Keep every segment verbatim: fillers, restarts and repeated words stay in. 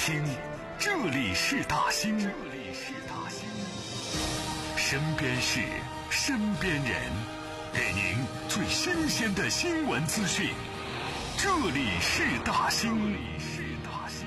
听，这里是大兴，这里是大兴，身边事，身边人，给您最新鲜的新闻资讯。这里是大兴，这里是大兴。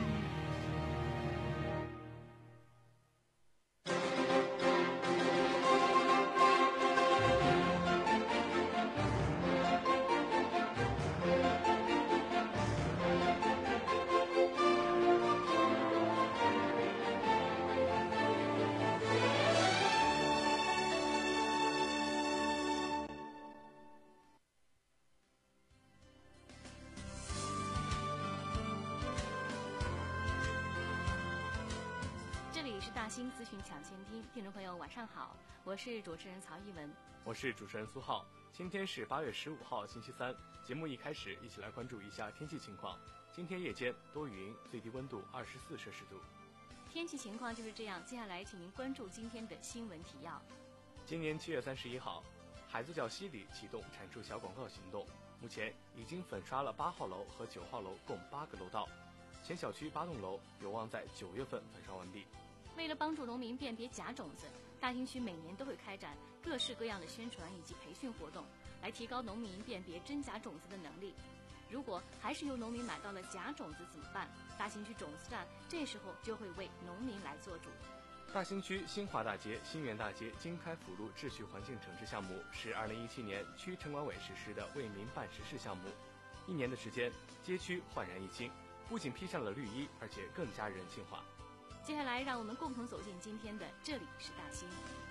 大兴资讯抢先听，听众朋友晚上好，我是主持人曹一文， 我是主持人苏浩。今天是八月十五号星期三，节目一开始一起来关注一下天气情况。今天夜间多云，最低温度二十四摄氏度。 天气情况就是这样，接下来请您关注今天的新闻提要。 今年七月三十一号，海子角西里启动铲除小广告行动，目前已经粉刷了八号楼和九号楼共八个楼道，全小区八栋楼有望在九月份粉刷完毕。 为了帮助农民辨别假种子，大兴区每年都会开展各式各样的宣传以及培训活动，来提高农民辨别真假种子的能力。如果还是由农民买到了假种子怎么办？大兴区种子站这时候就会为农民来做主。 大兴区新华大街、新源大街经开辅路秩序环境整治项目是二零一七年区城管委实施的为民办实事项目，一年的时间，街区焕然一新，不仅披上了绿衣，而且更加人性化。 接下来让我们共同走进今天的这里是大兴。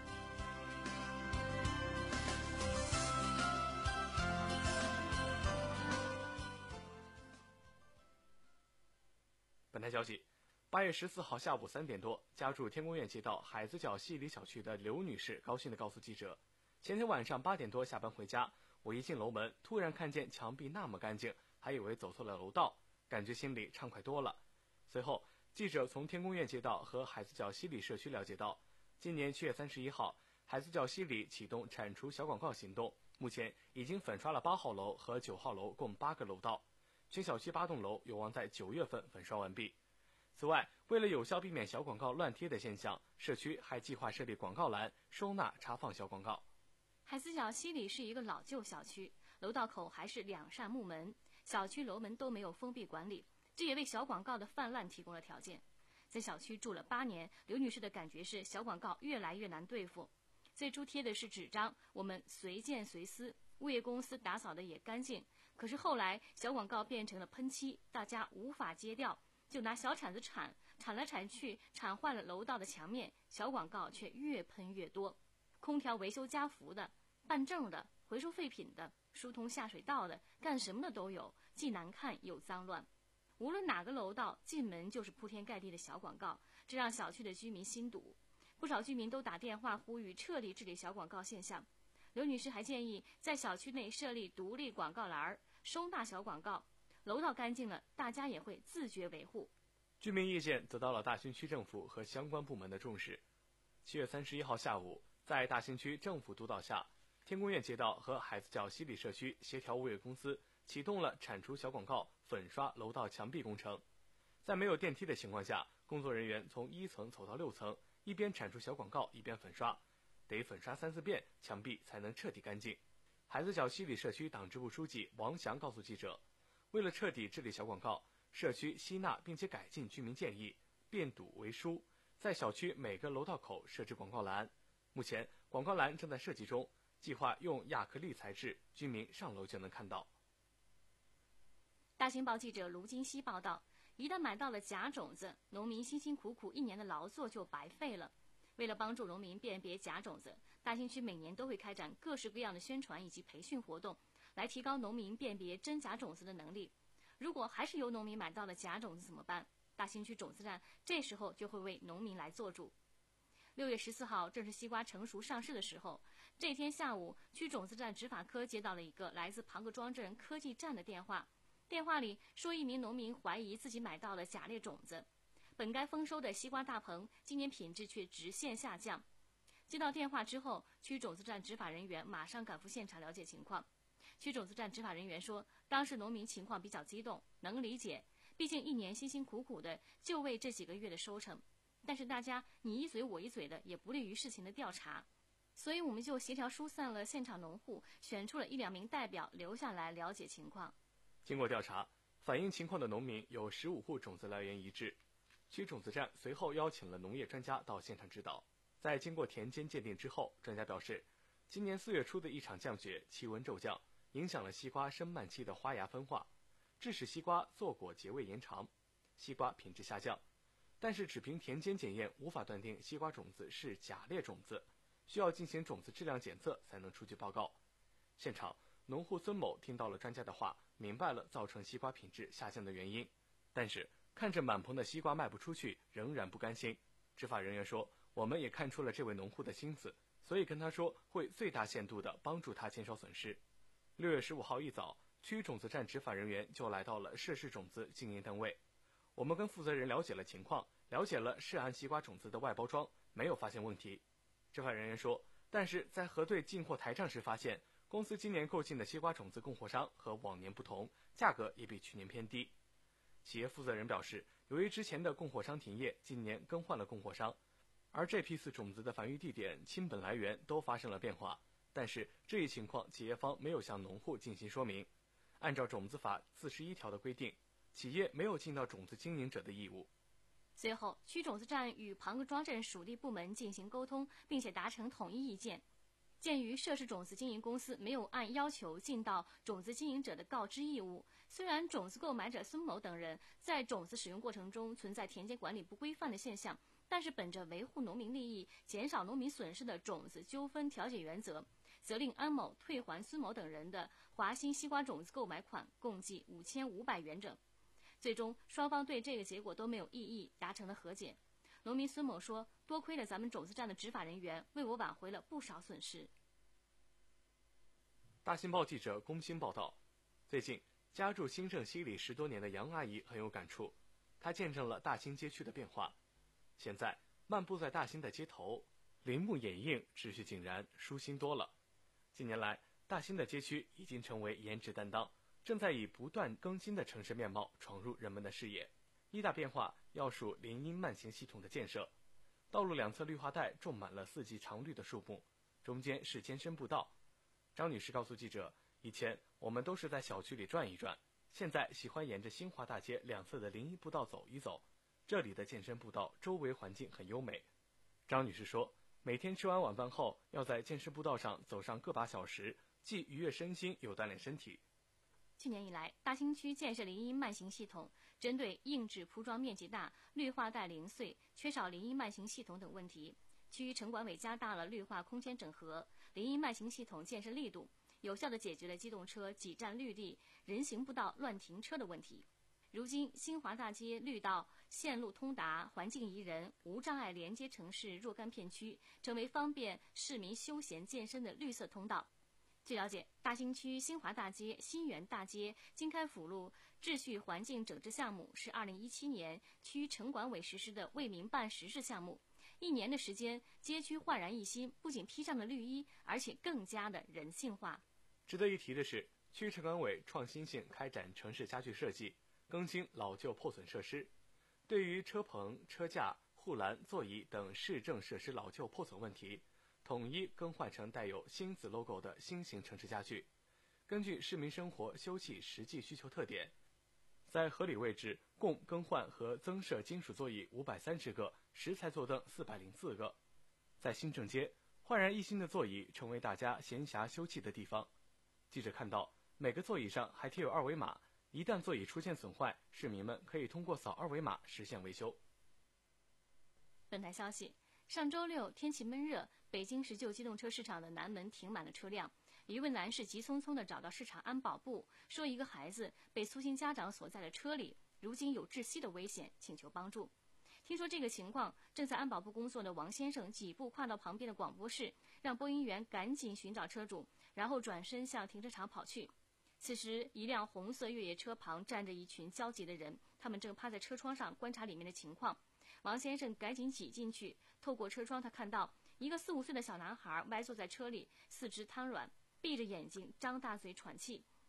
本台消息，八月十四号下午三点多，家住天宫苑街道海子角西里小区的刘女士高兴地告诉记者，前天晚上八点多下班回家，我一进楼门，突然看见墙壁那么干净，还以为走错了楼道，感觉心里畅快多了。随后记者从天宫苑街道和海子角西里社区了解到，今年七月三十一号，海子角西里启动铲除小广告行动，目前已经粉刷了八号楼和九号楼共八个楼道，全小区八栋楼有望在九月份粉刷完毕。此外，为了有效避免小广告乱贴的现象，社区还计划设立广告栏，收纳查放小广告。 海子角西里是一个老旧小区，楼道口还是两扇木门，小区楼门都没有封闭管理，这也为小广告的泛滥提供了条件。在小区住了八年，刘女士的感觉是小广告越来越难对付。最初贴的是纸张，我们随见随撕，物业公司打扫的也干净。可是后来小广告变成了喷漆，大家无法揭掉，就拿小铲子铲，铲来铲去，铲坏了楼道的墙面，小广告却越喷越多。空调维修加氟的，办证的，回收废品的，疏通下水道的，干什么的都有，既难看又脏乱。无论哪个楼道，进门就是铺天盖地的小广告，这让小区的居民心堵。不少居民都打电话呼吁彻底治理小广告现象。刘女士还建议在小区内设立独立广告栏，收纳小广告。楼道干净了，大家也会自觉维护。 居民意见得到了大兴区政府和相关部门的重视。七月三十一号下午，在大兴区政府督导下，天宫苑街道和海子角西里社区协调物业公司启动了铲除小广告、粉刷楼道墙壁工程。在没有电梯的情况下，工作人员从一层走到六层，一边铲除小广告，一边粉刷，得粉刷三四遍，墙壁才能彻底干净。海子角西里社区党支部书记王翔告诉记者，为了彻底治理小广告，社区吸纳并且改进居民建议，变堵为疏，在小区每个楼道口设置广告栏。目前广告栏正在设计中，计划用亚克力材质，居民上楼就能看到。 大兴报记者卢金熙报道，一旦买到了假种子，农民辛辛苦苦一年的劳作就白费了。为了帮助农民辨别假种子，大兴区每年都会开展各式各样的宣传以及培训活动，来提高农民辨别真假种子的能力。如果还是由农民买到了假种子怎么办？大兴区种子站这时候就会为农民来做主。六月十四号正是西瓜成熟上市的时候，这天下午，区种子站执法科接到了一个来自庞各庄镇科技站的电话。电话里说，一名农民怀疑自己买到了假劣种子，本该丰收的西瓜大棚今年品质却直线下降。接到电话之后，区种子站执法人员马上赶赴现场了解情况。区种子站执法人员说，当时农民情况比较激动，能理解， 毕竟一年辛辛苦苦的就为这几个月的收成。但是大家你一嘴我一嘴的，也不利于事情的调查。所以我们就协调疏散了现场农户，选出了一两名代表留下来了解情况。 经过调查，反映情况的农民有十五户种子来源一致。区种子站随后邀请了农业专家到现场指导。在经过田间鉴定之后，专家表示，今年四月初的一场降雪，气温骤降，影响了西瓜生蔓期的花芽分化，致使西瓜坐果结位延长，西瓜品质下降。但是只凭田间检验无法断定西瓜种子是甲劣种子，需要进行种子质量检测才能出具报告。现场，农户孙某听到了专家的话，明白了造成西瓜品质下降的原因，但是看着满棚的西瓜卖不出去，仍然不甘心。执法人员说，我们也看出了这位农户的心思，所以跟他说会最大限度地帮助他减少损失。六月十五号一早，区种子站执法人员就来到了涉事种子经营单位。我们跟负责人了解了情况，了解了涉案西瓜种子的外包装，没有发现问题。执法人员说，但是在核对进货台账时发现，公司今年购进的西瓜种子供货商和往年不同，价格也比去年偏低。企业负责人表示，由于之前的供货商停业，今年更换了供货商，而这批次种子的繁育地点、亲本来源都发生了变化，但是这一情况企业方没有向农户进行说明。按照种子法四十一条的规定，企业没有尽到种子经营者的义务。 随后，区种子站与庞各庄镇属地部门进行沟通，并且达成统一意见。鉴于涉事种子经营公司没有按要求尽到种子经营者的告知义务，虽然种子购买者孙某等人在种子使用过程中存在田间管理不规范的现象，但是本着维护农民利益、减少农民损失的种子纠纷调解原则，责令安某退还孙某等人的华兴西瓜种子购买款共计五千五百元整。最终，双方对这个结果都没有异议，达成了和解。农民孙某说，多亏了咱们种子站的执法人员，为我挽回了不少损失。 大新报记者龚鑫报道，最近家住新郑西里十多年的杨阿姨很有感触，她见证了大新街区的变化。现在漫步在大新的街头，林木掩映，秩序井然，舒心多了。近年来，大新的街区已经成为颜值担当，正在以不断更新的城市面貌闯入人们的视野。一大变化要数林荫慢行系统的建设，道路两侧绿化带种满了四季常绿的树木，中间是艰深步道。张女士告诉记者，以前我们都是在小区里转一转，现在喜欢沿着新华大街两侧的林荫步道走一走，这里的健身步道周围环境很优美。张女士说，每天吃完晚饭后要在健身步道上走上个把小时，既愉悦身心又锻炼身体。 去年以来，大兴区建设林荫慢行系统，针对硬质铺装面积大、绿化带零碎、缺少林荫慢行系统等问题，区城管委加大了绿化空间整合、林荫慢行系统建设力度，有效地解决了机动车挤占绿地、人行步道乱停车的问题。如今，新华大街绿道线路通达，环境宜人，无障碍连接城市若干片区，成为方便市民休闲健身的绿色通道。据了解，大兴区新华大街、新源大街、经开辅路秩序环境整治项目是二零一七年区城管委实施的为民办实事项目。一年的时间，街区焕然一新，不仅披上了绿衣，而且更加的人性化。 值得一提的是，区城管委创新性开展城市家具设计，更新老旧破损设施。对于车棚、车架、护栏、座椅等市政设施老旧破损问题，统一更换成带有新子 logo 的新型城市家具。根据市民生活休憩实际需求特点，在合理位置共更换和增设金属座椅五百三十个，石材坐凳四百零四个。在新郑街，焕然一新的座椅成为大家闲暇休憩的地方。记者看到，每个座椅上还贴有二维码，一旦座椅出现损坏，市民们可以通过扫二维码实现维修。 本台消息，上周六天气闷热，北京十旧机动车市场的南门停满了车辆。一位男士急匆匆地找到市场安保部，说一个孩子被粗心家长锁在了车里，如今有窒息的危险，请求帮助。听说这个情况，正在安保部工作的王先生几步跨到旁边的广播室，让播音员赶紧寻找车主，然后转身向停车场跑去。此时，一辆红色越野车旁站着一群焦急的人，他们正趴在车窗上观察里面的情况。王先生赶紧挤进去，透过车窗，他看到一个四五岁的小男孩歪坐在车里，四肢瘫软，闭着眼睛，张大嘴喘气。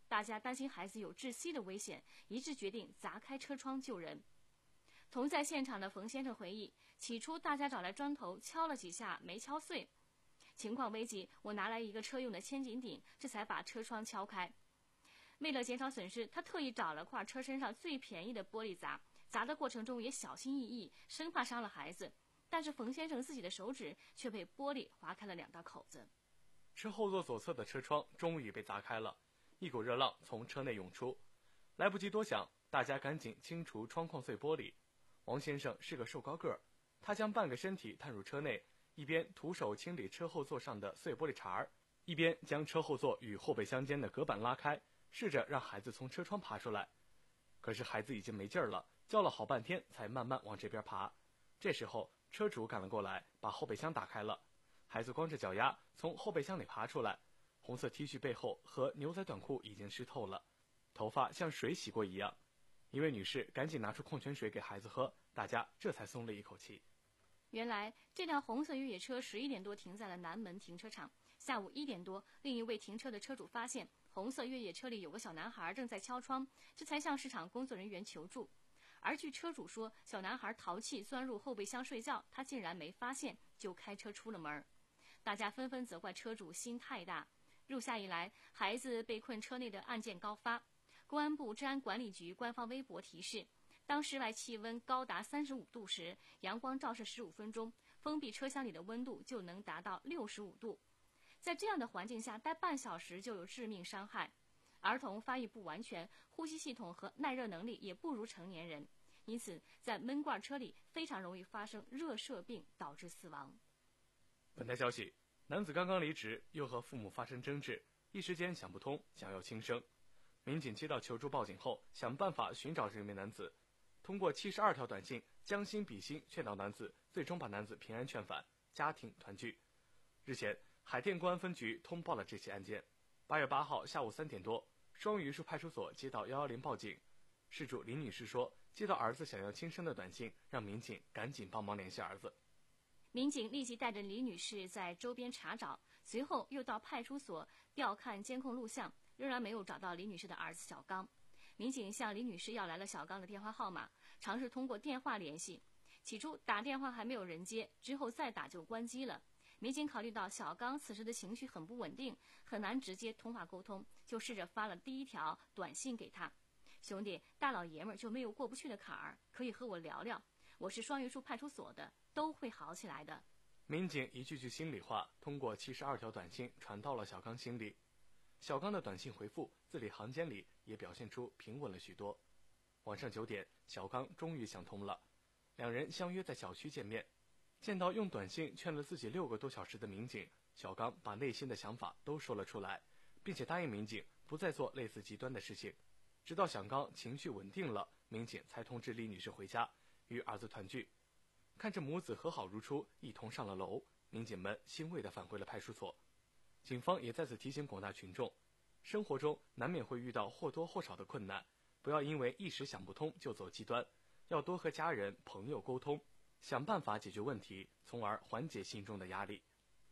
大家担心孩子有窒息的危险，一致决定砸开车窗救人。同在现场的冯先生回忆，起初大家找来砖头敲了几下没敲碎，情况危急，我拿来一个车用的千斤顶，这才把车窗敲开。为了减少损失，他特意找了块车身上最便宜的玻璃砸，砸的过程中也小心翼翼，生怕伤了孩子。但是冯先生自己的手指却被玻璃划开了两道口子。 车后座左侧的车窗终于被砸开了，一股热浪从车内涌出，来不及多想，大家赶紧清除窗框碎玻璃。王先生是个瘦高个儿，他将半个身体探入车内，一边徒手清理车后座上的碎玻璃碴儿，一边将车后座与后备箱间的隔板拉开，试着让孩子从车窗爬出来。可是孩子已经没劲儿了，叫了好半天才慢慢往这边爬。这时候车主赶了过来，把后备箱打开了，孩子光着脚丫从后备箱里爬出来，红色 T 恤背后和牛仔短裤已经湿透了，头发像水洗过一样。一位女士赶紧拿出矿泉水给孩子喝，大家这才松了一口气。 原来这辆红色越野车十一点多停在了南门停车场，下午一点多，另一位停车的车主发现红色越野车里有个小男孩正在敲窗，这才向市场工作人员求助。而据车主说，小男孩淘气钻入后备箱睡觉，他竟然没发现，就开车出了门。大家纷纷责怪车主心太大。入夏以来，孩子被困车内的案件高发。公安部治安管理局官方微博提示，当室外气温高达三十五度时，阳光照射十五分钟，封闭车厢里的温度就能达到六十五度。在这样的环境下待半小时就有致命伤害。儿童发育不完全，呼吸系统和耐热能力也不如成年人，因此在闷罐车里非常容易发生热射病，导致死亡。 本台消息，男子刚刚离职，又和父母发生争执，一时间想不通，想要轻生。民警接到求助报警后，想办法寻找这名男子，通过七十二条短信将心比心劝导男子，最终把男子平安劝返，家庭团聚。日前，海淀公安分局通报了这起案件。八月八号下午三点多，双榆树派出所接到一一零报警，事主林女士说，接到儿子想要轻生的短信，让民警赶紧帮忙联系儿子。 民警立即带着李女士在周边查找，随后又到派出所调看监控录像，仍然没有找到李女士的儿子小刚。民警向李女士要来了小刚的电话号码，尝试通过电话联系。起初打电话还没有人接，之后再打就关机了。民警考虑到小刚此时的情绪很不稳定，很难直接通话沟通，就试着发了第一条短信给他：兄弟，大老爷们儿就没有过不去的坎儿，可以和我聊聊，我是双榆树派出所的，都会好起来的。 民警一句句心里话通过七十二条短信传到了小刚心里。小刚的短信回复字里行间里也表现出平稳了许多。晚上九点，小刚终于想通了，两人相约在小区见面。见到用短信劝了自己六个多小时的民警，小刚把内心的想法都说了出来，并且答应民警不再做类似极端的事情。直到小刚情绪稳定了，民警才通知李女士回家与儿子团聚。看着母子和好如初，一同上了楼，民警们欣慰地返回了派出所。警方也再次提醒广大群众，生活中难免会遇到或多或少的困难，不要因为一时想不通就走极端，要多和家人朋友沟通，想办法解决问题，从而缓解心中的压力。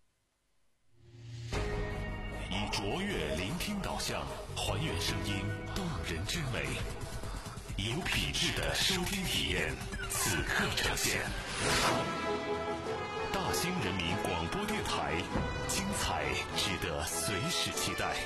以卓越聆听导向，还原声音动人之美，有品质的收听体验，此刻呈现。大兴人民广播电台，精彩值得随时期待。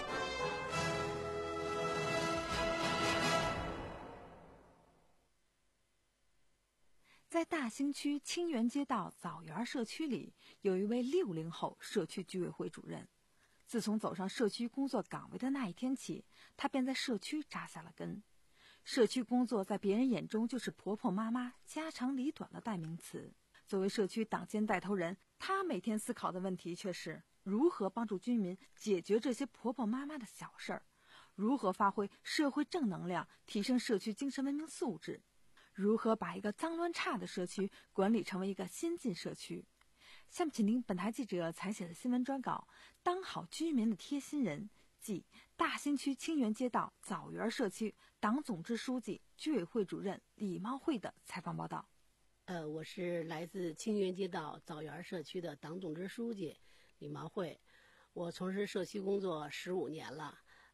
在大兴区清源街道枣园社区里，有一位六零后社区居委会主任。自从走上社区工作岗位的那一天起，他便在社区扎下了根。社区工作在别人眼中就是婆婆妈妈家长里短的代名词。作为社区党建带头人，他每天思考的问题却是如何帮助居民解决这些婆婆妈妈的小事儿，如何发挥社会正能量，提升社区精神文明素质，如何把一个脏乱差的社区管理成为一个先进社区。下面请听本台记者采写的新闻专稿，当好居民的贴心人，即大兴区清源街道枣园社区党总支书记、居委会主任李茂慧的采访报道。 呃，我是来自清源街道枣园社区的党总支书记李茂慧，我从事社区工作十五年了。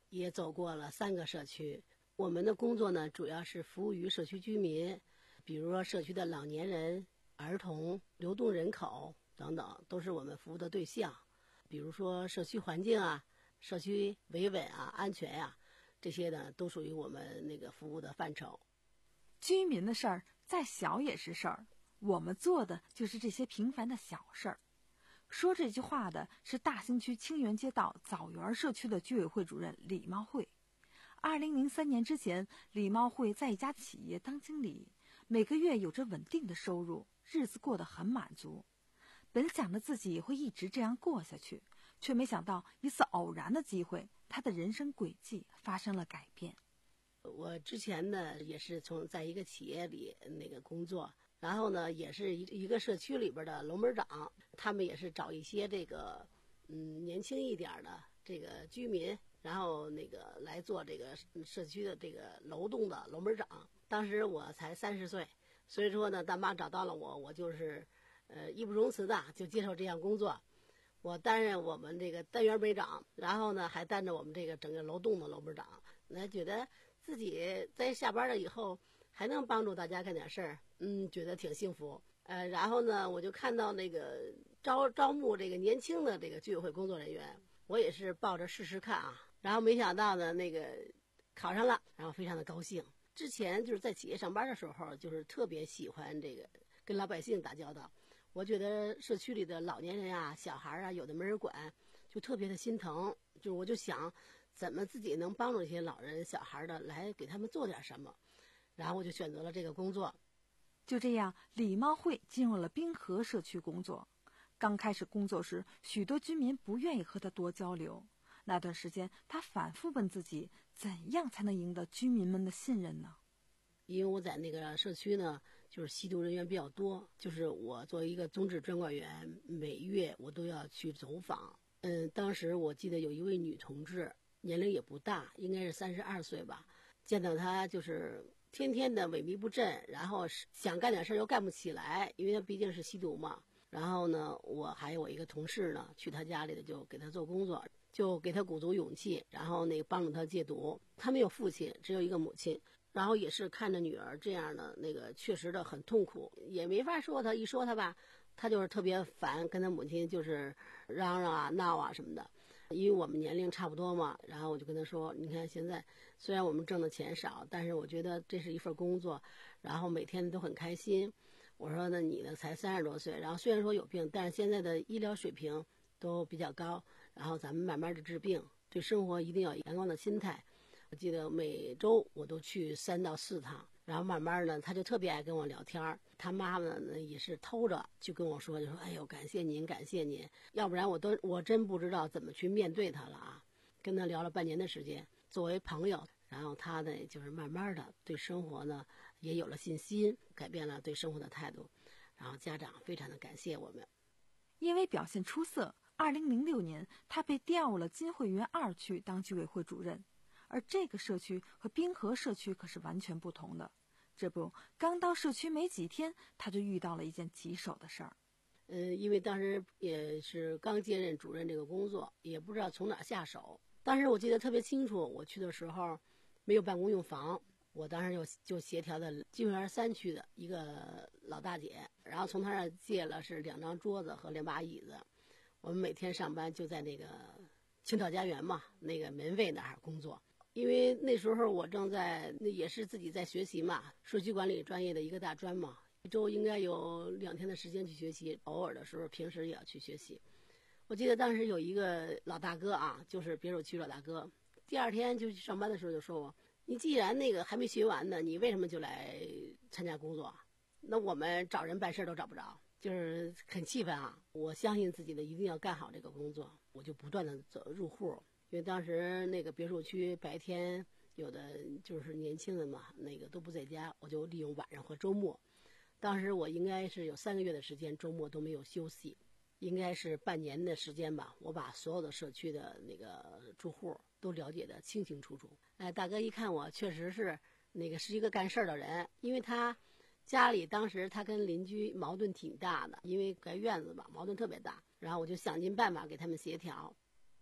也走过了三个社区。我们的工作呢，主要是服务于社区居民，比如说社区的老年人、儿童、流动人口等等，都是我们服务的对象。比如说社区环境啊、社区维稳啊、安全呀、啊，这些呢都属于我们那个服务的范畴。 居民的事儿再小也是事儿，我们做的就是这些平凡的小事儿。说这句话的是大兴区清源街道枣园社区的居委会主任李茂慧。二零零三年之前，李茂慧在一家企业当经理，每个月有着稳定的收入，日子过得很满足。本想着自己会一直这样过下去，却没想到一次偶然的机会，他的人生轨迹发生了改变。 我之前呢也是从在一个企业里那个工作，然后呢也是一一个社区里边的楼门长，他们也是找一些这个嗯年轻一点的这个居民，然后那个来做这个社区的这个楼栋的楼门长。当时我才三十岁，所以说呢大妈找到了我，我就是呃义不容辞的就接受这项工作。我担任我们这个单元门长，然后呢还担着我们这个整个楼栋的楼门长，那觉得自己在下班了以后还能帮助大家干点事儿，嗯，觉得挺幸福。呃，然后呢，我就看到那个招招募这个年轻的这个居委会工作人员，我也是抱着试试看啊。然后没想到呢，那个考上了，然后非常的高兴。之前就是在企业上班的时候，就是特别喜欢这个跟老百姓打交道。我觉得社区里的老年人啊、小孩啊，有的没人管，就特别的心疼。就我就想，怎么自己能帮助这些老人、小孩的，来给他们做点什么。然后我就选择了这个工作。 就这样，李茂慧进入了滨河社区工作。刚开始工作时，许多居民不愿意和他多交流。那段时间，他反复问自己，怎样才能赢得居民们的信任呢？ 因为我在那个社区呢，就是吸毒人员比较多，就是我作为一个宗旨专管员，每月我都要去走访。嗯，当时我记得有一位女同志，年龄也不大，应该是三十二岁吧。见到她就是天天的萎靡不振，然后想干点事又干不起来，因为她毕竟是吸毒嘛。然后呢，我还有我一个同事呢，去她家里的就给她做工作，就给她鼓足勇气，然后那个帮助她戒毒。她没有父亲，只有一个母亲。然后也是看着女儿这样的那个确实的很痛苦，也没法说她，一说她吧，她就是特别烦，跟她母亲就是嚷嚷啊闹啊什么的。因为我们年龄差不多嘛，然后我就跟她说，你看现在虽然我们挣的钱少，但是我觉得这是一份工作，然后每天都很开心。我说那你呢才三十多岁，然后虽然说有病，但是现在的医疗水平都比较高，然后咱们慢慢的治病，对生活一定要有阳光的心态。我记得每周我都去三到四趟，然后慢慢的他就特别爱跟我聊天。他妈妈呢也是偷着就跟我说，就说哎呦感谢您感谢您，要不然我都我真不知道怎么去面对他了啊。跟他聊了半年的时间，作为朋友，然后他呢就是慢慢的对生活呢也有了信心，改变了对生活的态度，然后家长非常的感谢我们。 因为表现出色，二零零六年他被调入了金汇园二区当居委会主任。而这个社区和滨河社区可是完全不同的。这不，刚到社区没几天，他就遇到了一件棘手的事儿。 呃，因为当时也是刚接任主任这个工作，也不知道从哪下手。当时我记得特别清楚，我去的时候没有办公用房，我当时就就协调的金汇园三区的一个老大姐，然后从她那儿借了是两张桌子和两把椅子。我们每天上班就在那个青岛家园嘛，那个门卫那儿工作。因为那时候我正在那也是自己在学习嘛，社区管理专业的一个大专嘛，一周应该有两天的时间去学习，偶尔的时候平时也要去学习。我记得当时有一个老大哥啊，就是别墅区老大哥，第二天就去上班的时候就说我，你既然那个还没学完呢，你为什么就来参加工作？那我们找人办事都找不着，就是很气愤啊。我相信自己的一定要干好这个工作，我就不断的走入户。因为当时那个别墅区白天有的就是年轻人嘛，那个都不在家，我就利用晚上和周末。当时我应该是有三个月的时间，周末都没有休息，应该是半年的时间吧。我把所有的社区的那个住户都了解的清清楚楚。哎，大哥一看我确实是那个是一个干事儿的人，因为他家里当时他跟邻居矛盾挺大的，因为盖院子吧，矛盾特别大。然后我就想尽办法给他们协调。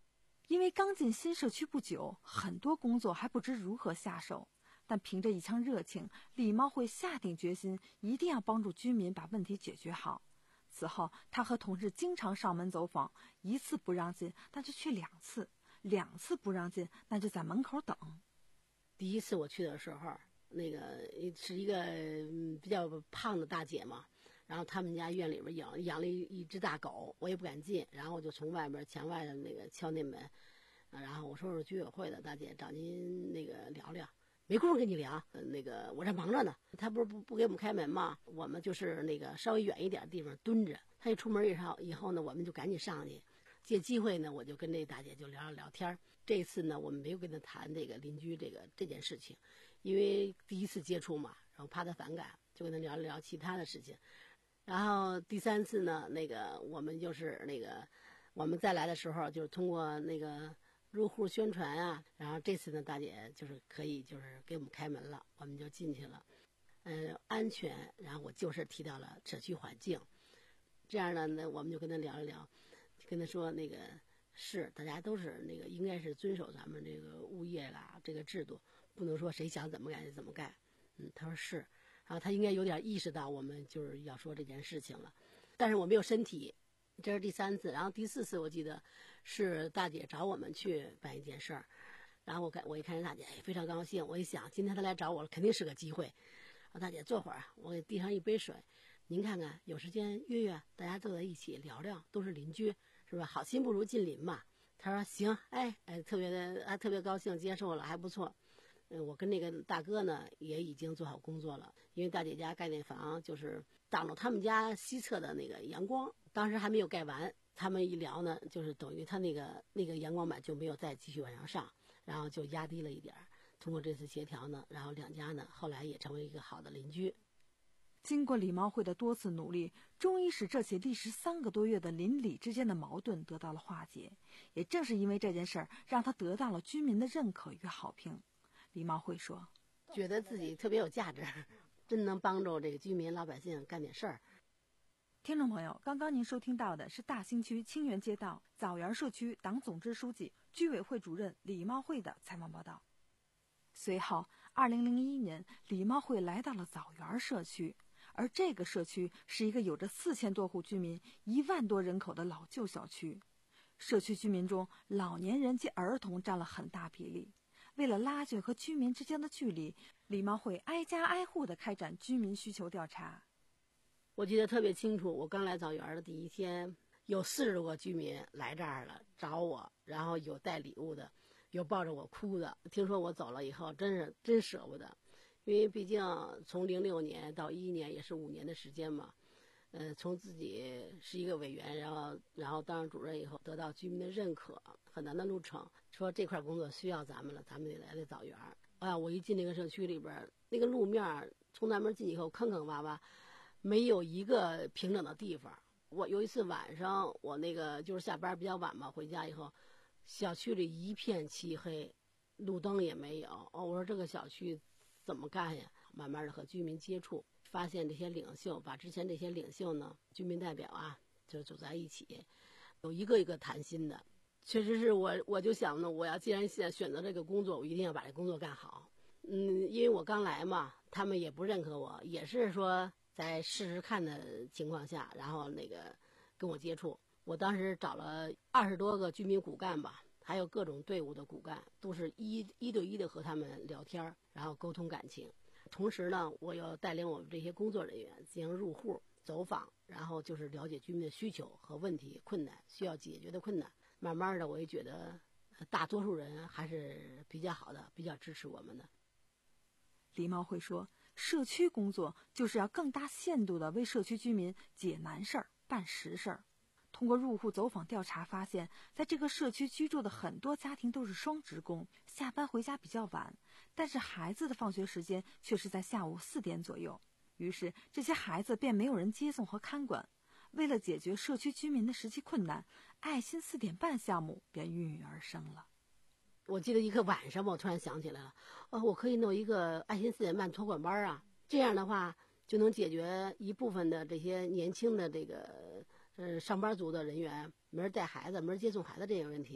因为刚进新社区不久，很多工作还不知如何下手，但凭着一腔热情，李茂会下定决心，一定要帮助居民把问题解决好。此后，他和同事经常上门走访，一次不让进，那就去两次；两次不让进，那就在门口等。 第一次我去的时候，那个是一个比较胖的大姐嘛，然后他们家院里边养养了一一只大狗，我也不敢进，然后我就从外边墙外的那个敲那门，然后我说是居委会的大姐，找您那个聊聊。没工夫跟你聊，呃，那个我这忙着呢，他不是不不给我们开门吗？我们就是那个稍微远一点的地方蹲着，他一出门以后以后呢，我们就赶紧上去，借机会呢，我就跟这大姐就聊聊聊天。这次呢，我们没有跟他谈这个邻居这个这件事情，因为第一次接触嘛，然后怕他反感，就跟他聊聊其他的事情。然后第三次呢，那个我们就是那个我们再来的时候，就是通过那个入户宣传啊，然后这次呢，大姐就是可以就是给我们开门了，我们就进去了。嗯，安全，然后我就是提到了社区环境，这样呢，那我们就跟他聊一聊，跟他说那个是大家都是那个应该是遵守咱们这个物业啦这个制度，不能说谁想怎么干就怎么干。嗯，他说是，然后他应该有点意识到我们就是要说这件事情了，但是我没有身体。这是第三次，然后第四次我记得是大姐找我们去办一件事儿，然后我看我一看这大姐，哎，非常高兴。我一想，今天她来找我了，肯定是个机会。我大姐坐会儿，我给递上一杯水，您看看，有时间约约，大家坐在一起聊聊，都是邻居，是吧？好心不如近邻嘛。她说行，哎哎，特别的，还特别高兴，接受了，还不错。嗯，我跟那个大哥呢也已经做好工作了，因为大姐家盖那房就是挡着他们家西侧的那个阳光，当时还没有盖完。他们一聊呢，就是等于他那个那个阳光板就没有再继续往上上，然后就压低了一点。通过这次协调呢，然后两家呢后来也成为一个好的邻居。 经过李茂会的多次努力，终于使这起历时三个多月的邻里之间的矛盾得到了化解。也正是因为这件事儿，让他得到了居民的认可与好评。李茂会说， 觉得自己特别有价值，真能帮助这个居民老百姓干点事儿。 听众朋友，刚刚您收听到的是大兴区清源街道枣园社区党总支书记、居委会主任李茂会的采访报道。随后，二零零一年，李茂会来到了枣园社区，而这个社区是一个有着四千多户居民、一万多人口的老旧小区。社区居民中，老年人及儿童占了很大比例。为了拉近和居民之间的距离，李茂会挨家挨户地开展居民需求调查。 我记得特别清楚，我刚来枣园的第一天，有四十多个居民来这儿了找我，然后有带礼物的，有抱着我哭的。听说我走了以后，真是真舍不得，因为毕竟从零六年到一一年也是五年的时间嘛。呃，从自己是一个委员，然后然后当上主任以后，得到居民的认可，很难的路程。说这块工作需要咱们了，咱们得来这枣园。啊，我一进那个社区里边，那个路面从南门进以后坑坑洼洼，没有一个平整的地方。我有一次晚上，我那个就是下班比较晚嘛，回家以后，小区里一片漆黑，路灯也没有。哦，我说这个小区怎么干呀？慢慢的和居民接触。发现这些领袖，把之前这些领袖呢，居民代表啊，就走在一起，有一个一个谈心的。确实是我，我就想呢，我要既然现在选择这个工作，我一定要把这工作干好。嗯，因为我刚来嘛，他们也不认可我，也是说在试试看的情况下，然后那个跟我接触。我当时找了二十多个居民骨干吧，还有各种队伍的骨干，都是一一对一的和他们聊天，然后沟通感情。同时呢，我要带领我们这些工作人员进行入户走访，然后就是了解居民的需求和问题、困难需要解决的困难。慢慢的，我也觉得大多数人还是比较好的，比较支持我们的。 李茂会说，社区工作就是要更大限度地为社区居民解难事儿、办实事儿。通过入户走访调查发现，在这个社区居住的很多家庭都是双职工，下班回家比较晚，但是孩子的放学时间却是在下午四点左右。于是这些孩子便没有人接送和看管。为了解决社区居民的实际困难，爱心四点半项目便孕育而生了。 我记得一个晚上，我突然想起来了，哦，我可以弄一个爱心四点半托管班啊，这样的话就能解决一部分的这些年轻的这个呃上班族的人员没人带孩子、没人接送孩子这个问题。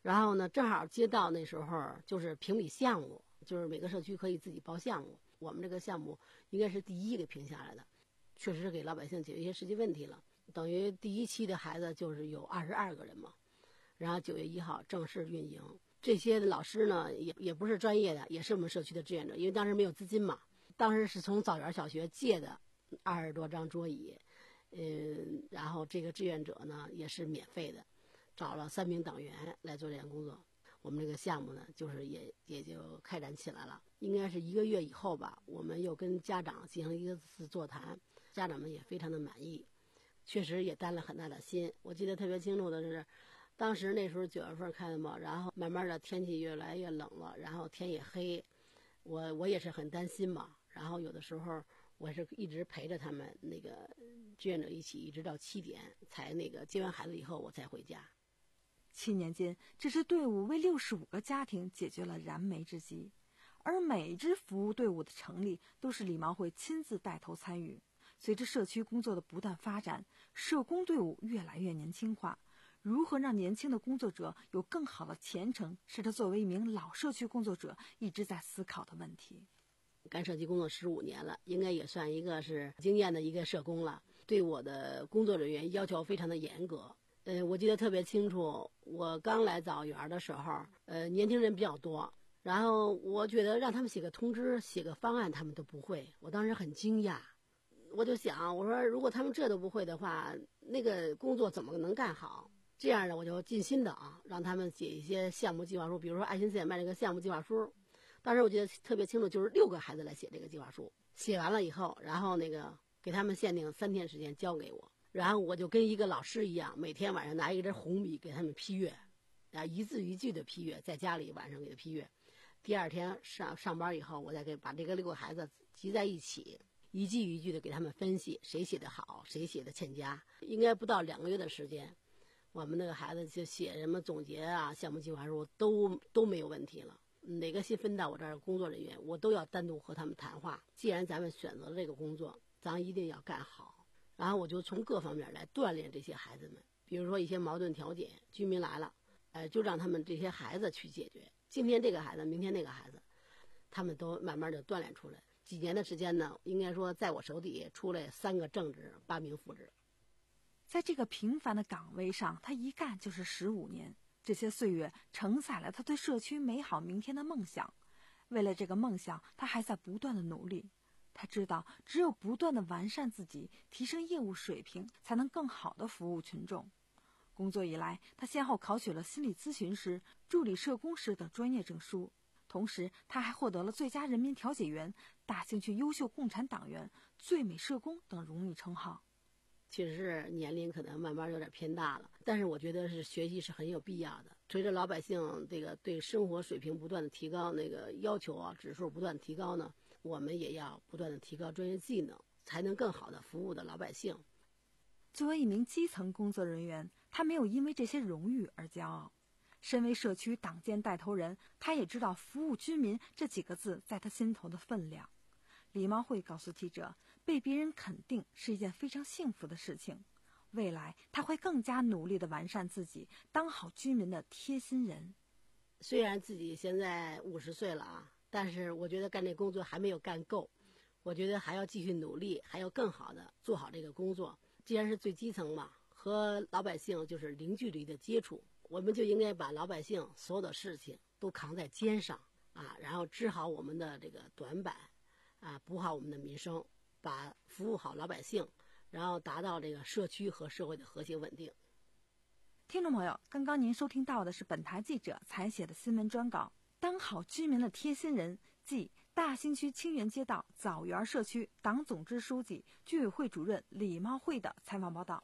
然后呢，正好接到那时候就是评比项目，就是每个社区可以自己报项目，我们这个项目应该是第一个评下来的，确实给老百姓解决一些实际问题了。等于第一期的孩子就是有二十二个人嘛，然后九月一号正式运营。这些老师呢，也也不是专业的，也是我们社区的志愿者，因为当时没有资金嘛，当时是从枣园小学借的二十多张桌椅，嗯，然后这个志愿者呢也是免费的，找了三名党员来做这项工作。我们这个项目呢，就是也也就开展起来了。应该是一个月以后吧，我们又跟家长进行一个次座谈，家长们也非常的满意，确实也担了很大的心。我记得特别清楚的是，当时那时候九月份开的嘛，然后慢慢的天气越来越冷了，然后天也黑，我我也是很担心嘛。然后有的时候我是一直陪着他们那个志愿者一起，一直到七点才那个接完孩子以后我才回家。 七年间，这支队伍为六十五个家庭解决了燃眉之急，而每支服务队伍的成立都是李茂会亲自带头参与。随着社区工作的不断发展，社工队伍越来越年轻化。如何让年轻的工作者有更好的前程，是他作为一名老社区工作者一直在思考的问题。 干社区工作十五年了，应该也算一个是经验的一个社工了，对我的工作人员要求非常的严格。呃，我记得特别清楚，我刚来枣园的时候，呃，年轻人比较多，然后我觉得让他们写个通知、写个方案，他们都不会。我当时很惊讶，我就想，我说如果他们这都不会的话，那个工作怎么能干好？这样呢，我就尽心的啊，让他们写一些项目计划书，比如说爱心四点半这个项目计划书。当时我记得特别清楚，就是六个孩子来写这个计划书，写完了以后，然后那个给他们限定三天时间交给我。然后我就跟一个老师一样，每天晚上拿一支红笔给他们批阅，啊，一字一句的批阅，在家里晚上给他批阅。第二天上上班以后，我再给把这个六个孩子集在一起，一句一句的给他们分析，谁写的好，谁写的欠佳。应该不到两个月的时间，我们那个孩子就写什么总结啊、项目计划书都都没有问题了。哪个新分到我这儿的工作人员，我都要单独和他们谈话。既然咱们选择了这个工作，咱一定要干好。然后我就从各方面来锻炼这些孩子们，比如说一些矛盾调解，居民来了，呃，就让他们这些孩子去解决。今天这个孩子，明天那个孩子，他们都慢慢的锻炼出来。几年的时间呢，应该说在我手底出来三个正职，八名副职。 在这个平凡的岗位上，他一干就是十五年。这些岁月承载了他对社区美好明天的梦想。为了这个梦想，他还在不断的努力。他知道，只有不断的完善自己，提升业务水平，才能更好的服务群众。工作以来，他先后考取了心理咨询师、助理社工师等专业证书，同时他还获得了最佳人民调解员、大兴区优秀共产党员、最美社工等荣誉称号。 其实是年龄可能慢慢有点偏大了，但是我觉得是学习是很有必要的。随着老百姓这个对生活水平不断的提高，那个要求啊指数不断提高呢，我们也要不断的提高专业技能，才能更好的服务的老百姓。 作为一名基层工作人员，他没有因为这些荣誉而骄傲。身为社区党建带头人，他也知道服务居民这几个字在他心头的分量。李茂会告诉记者，被别人肯定是一件非常幸福的事情。未来他会更加努力地完善自己，当好居民的贴心人。 虽然自己现在五十岁了啊，但是我觉得干这工作还没有干够，我觉得还要继续努力，还要更好的做好这个工作。既然是最基层嘛，和老百姓就是零距离的接触，我们就应该把老百姓所有的事情都扛在肩上啊，然后治好我们的这个短板啊，补好我们的民生，把服务好老百姓，然后达到这个社区和社会的和谐稳定。 听众朋友，刚刚您收听到的是本台记者采写的新闻专稿，当好居民的贴心人，即大兴区清源街道枣园社区党总支书记、居委会主任李茂会的采访报道。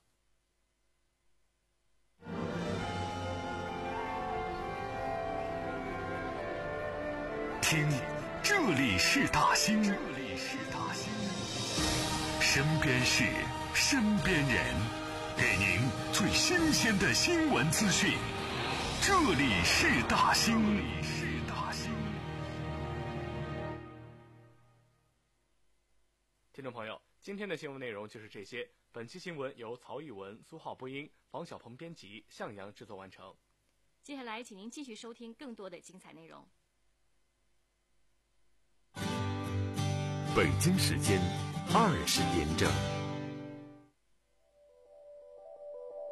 听，这里是大兴，这里是大兴，身边事，身边人，给您最新鲜的新闻资讯。这里是大兴，这里是大兴。 听众朋友，今天的新闻内容就是这些。本期新闻由曹玉文、苏浩播音，王小鹏编辑，向阳制作完成。 接下来，请您继续收听更多的精彩内容。 北京时间二十点整。